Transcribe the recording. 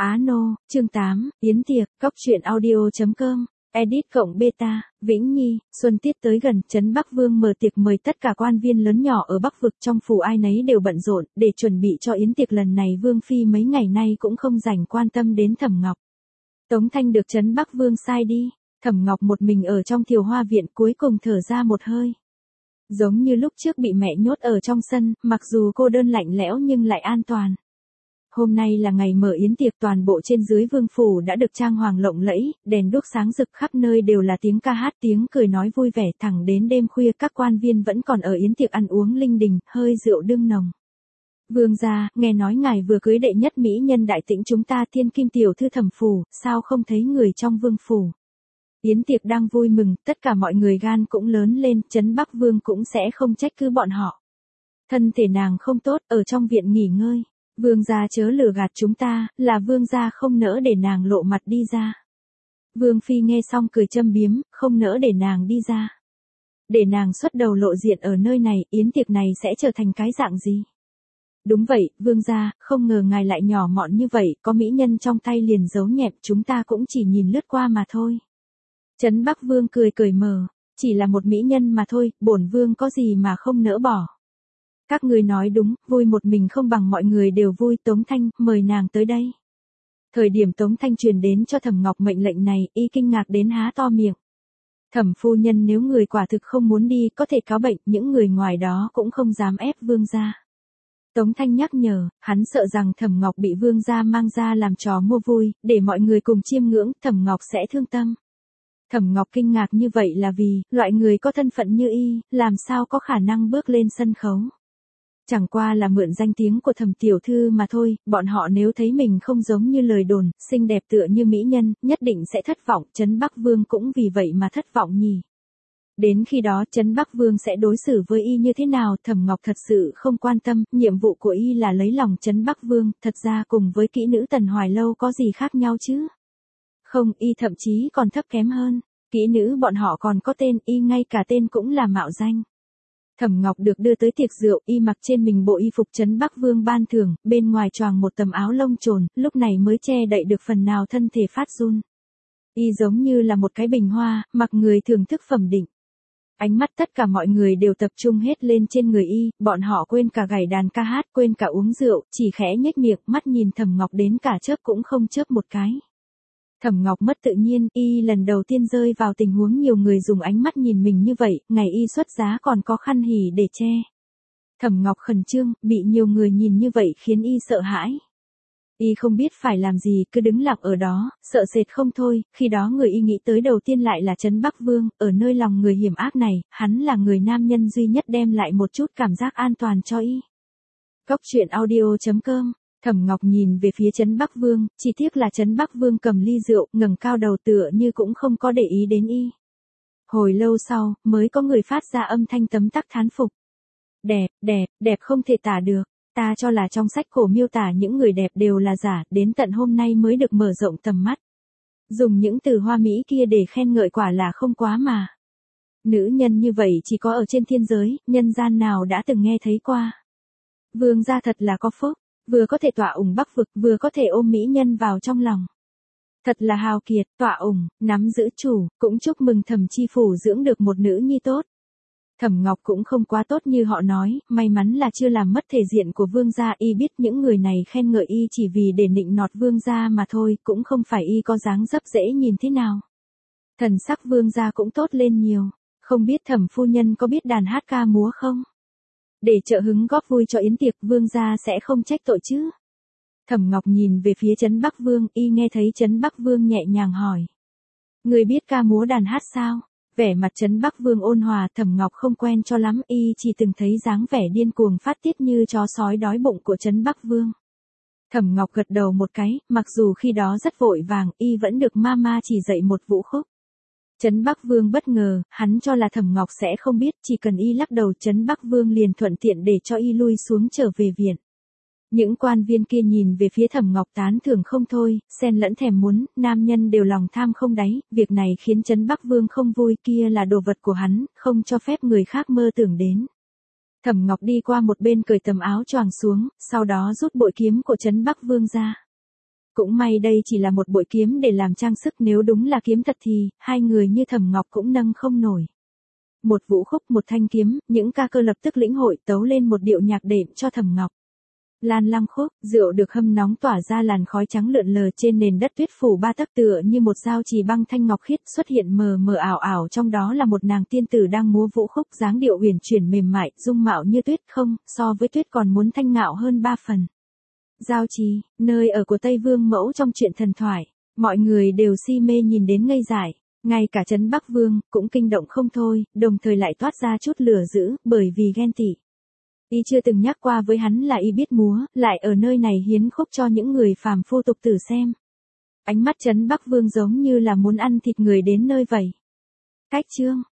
Á Nô, chương 8, Yến Tiệc, Cóc truyện audio.com, edit cộng beta, Vĩnh Nhi, xuân tiết tới gần, Trấn Bắc Vương mở tiệc mời tất cả quan viên lớn nhỏ ở Bắc vực trong phủ ai nấy đều bận rộn, để chuẩn bị cho yến tiệc lần này Vương Phi mấy ngày nay cũng không rảnh quan tâm đến Thẩm Ngọc. Tống Thanh được Trấn Bắc Vương sai đi, Thẩm Ngọc một mình ở trong Thiều Hoa Viện cuối cùng thở ra một hơi. Giống như lúc trước bị mẹ nhốt ở trong sân, mặc dù cô đơn lạnh lẽo nhưng lại an toàn. Hôm nay là ngày mở yến tiệc, toàn bộ trên dưới vương phủ đã được trang hoàng lộng lẫy, đèn đuốc sáng rực, khắp nơi đều là tiếng ca hát, tiếng cười nói vui vẻ, thẳng đến đêm khuya các quan viên vẫn còn ở yến tiệc ăn uống linh đình, hơi rượu đương nồng. Vương gia, nghe nói ngài vừa cưới đệ nhất mỹ nhân đại tĩnh chúng ta Thiên Kim tiểu thư Thẩm phủ, sao không thấy người trong vương phủ? Yến tiệc đang vui mừng, tất cả mọi người gan cũng lớn lên, Trấn Bắc Vương cũng sẽ không trách cứ bọn họ. Thân thể nàng không tốt, ở trong viện nghỉ ngơi. Vương gia chớ lừa gạt chúng ta, là vương gia không nỡ để nàng lộ mặt đi ra. Vương Phi nghe xong cười châm biếm, không nỡ để nàng đi ra. Để nàng xuất đầu lộ diện ở nơi này, yến tiệc này sẽ trở thành cái dạng gì? Đúng vậy, vương gia, không ngờ ngài lại nhỏ mọn như vậy, có mỹ nhân trong tay liền giấu nhẹm, chúng ta cũng chỉ nhìn lướt qua mà thôi. Trấn Bắc Vương cười cười mờ, chỉ là một mỹ nhân mà thôi, bổn vương có gì mà không nỡ bỏ. Các người nói đúng, vui một mình không bằng mọi người đều vui. Tống Thanh, mời nàng tới đây. Thời điểm Tống Thanh truyền đến cho Thẩm Ngọc mệnh lệnh này, y kinh ngạc đến há to miệng. Thẩm phu nhân, nếu người quả thực không muốn đi, có thể cáo bệnh, những người ngoài đó cũng không dám ép vương gia. Tống Thanh nhắc nhở, hắn sợ rằng Thẩm Ngọc bị vương gia mang ra làm trò mua vui, để mọi người cùng chiêm ngưỡng, Thẩm Ngọc sẽ thương tâm. Thẩm Ngọc kinh ngạc như vậy là vì, loại người có thân phận như y, làm sao có khả năng bước lên sân khấu. Chẳng qua là mượn danh tiếng của Thẩm tiểu thư mà thôi, bọn họ nếu thấy mình không giống như lời đồn, xinh đẹp tựa như mỹ nhân, nhất định sẽ thất vọng, Trấn Bắc Vương cũng vì vậy mà thất vọng nhỉ. Đến khi đó Trấn Bắc Vương sẽ đối xử với y như thế nào, Thẩm Ngọc thật sự không quan tâm, nhiệm vụ của y là lấy lòng Trấn Bắc Vương, thật ra cùng với kỹ nữ Tần Hoài Lâu có gì khác nhau chứ? Không, y thậm chí còn thấp kém hơn, kỹ nữ bọn họ còn có tên, y ngay cả tên cũng là mạo danh. Thẩm Ngọc được đưa tới tiệc rượu, y mặc trên mình bộ y phục Trấn Bắc Vương ban thưởng, bên ngoài choàng một tấm áo lông trồn, lúc này mới che đậy được phần nào thân thể phát run. Y giống như là một cái bình hoa, mặc người thưởng thức phẩm đỉnh. Ánh mắt tất cả mọi người đều tập trung hết lên trên người y, bọn họ quên cả gảy đàn ca hát, quên cả uống rượu, chỉ khẽ nhếch miệng, mắt nhìn Thẩm Ngọc đến cả chớp cũng không chớp một cái. Thẩm Ngọc mất tự nhiên, y lần đầu tiên rơi vào tình huống nhiều người dùng ánh mắt nhìn mình như vậy, ngày y xuất giá còn có khăn hỉ để che. Thẩm Ngọc khẩn trương, bị nhiều người nhìn như vậy khiến y sợ hãi. Y không biết phải làm gì, cứ đứng lặng ở đó, sợ sệt không thôi, khi đó người y nghĩ tới đầu tiên lại là Trấn Bắc Vương, ở nơi lòng người hiểm ác này, hắn là người nam nhân duy nhất đem lại một chút cảm giác an toàn cho y. Cóc truyện audio.com. Thẩm Ngọc nhìn về phía Trấn Bắc Vương, chỉ tiếc là Trấn Bắc Vương cầm ly rượu, ngẩng cao đầu tựa như cũng không có để ý đến y. Hồi lâu sau, mới có người phát ra âm thanh tấm tắc thán phục. Đẹp, đẹp, đẹp không thể tả được. Ta cho là trong sách cổ miêu tả những người đẹp đều là giả, đến tận hôm nay mới được mở rộng tầm mắt. Dùng những từ hoa mỹ kia để khen ngợi quả là không quá mà. Nữ nhân như vậy chỉ có ở trên thiên giới, nhân gian nào đã từng nghe thấy qua. Vương gia thật là có phúc. Vừa có thể tọa ủng Bắc vực, vừa có thể ôm mỹ nhân vào trong lòng. Thật là hào kiệt, tọa ủng, nắm giữ chủ, cũng chúc mừng Thẩm chi phủ dưỡng được một nữ nhi tốt. Thẩm Ngọc cũng không quá tốt như họ nói, may mắn là chưa làm mất thể diện của vương gia, y biết những người này khen ngợi y chỉ vì để nịnh nọt vương gia mà thôi, cũng không phải y có dáng dấp dễ nhìn thế nào. Thần sắc vương gia cũng tốt lên nhiều, không biết Thẩm phu nhân có biết đàn hát ca múa không? Để trợ hứng góp vui cho yến tiệc, vương gia sẽ không trách tội chứ. Thẩm Ngọc nhìn về phía Trấn Bắc Vương, y nghe thấy Trấn Bắc Vương nhẹ nhàng hỏi. Người biết ca múa đàn hát sao? Vẻ mặt Trấn Bắc Vương ôn hòa, Thẩm Ngọc không quen cho lắm, y chỉ từng thấy dáng vẻ điên cuồng phát tiết như chó sói đói bụng của Trấn Bắc Vương. Thẩm Ngọc gật đầu một cái, mặc dù khi đó rất vội vàng, y vẫn được mama chỉ dạy một vũ khúc. Trấn Bắc Vương bất ngờ, hắn cho là Thẩm Ngọc sẽ không biết, chỉ cần y lắc đầu Trấn Bắc Vương liền thuận tiện để cho y lui xuống trở về viện. Những quan viên kia nhìn về phía Thẩm Ngọc tán thưởng không thôi, xen lẫn thèm muốn, nam nhân đều lòng tham không đáy, việc này khiến Trấn Bắc Vương không vui, kia là đồ vật của hắn, không cho phép người khác mơ tưởng đến. Thẩm Ngọc đi qua một bên cởi tấm áo choàng xuống, sau đó rút bội kiếm của Trấn Bắc Vương ra. Cũng may đây chỉ là một bội kiếm để làm trang sức, nếu đúng là kiếm thật thì, hai người như Thẩm Ngọc cũng nâng không nổi. Một vũ khúc, một thanh kiếm, những ca cơ lập tức lĩnh hội tấu lên một điệu nhạc đệm cho Thẩm Ngọc. Lan Lam khúc, rượu được hâm nóng tỏa ra làn khói trắng lượn lờ trên nền đất tuyết phủ ba tấc, tựa như một dao chì băng thanh ngọc khiết xuất hiện mờ mờ ảo ảo, trong đó là một nàng tiên tử đang múa vũ khúc, dáng điệu uyển chuyển mềm mại, dung mạo như tuyết, không, so với tuyết còn muốn thanh ngạo hơn ba phần. Giao Trì, nơi ở của Tây Vương Mẫu trong truyện thần thoại, mọi người đều si mê nhìn đến ngây dại. Ngay cả Trấn Bắc Vương cũng kinh động không thôi, đồng thời lại toát ra chút lửa dữ, bởi vì ghen tị. Y chưa từng nhắc qua với hắn là y biết múa, lại ở nơi này hiến khúc cho những người phàm phu tục tử xem. Ánh mắt Trấn Bắc Vương giống như là muốn ăn thịt người đến nơi vậy. Cách chương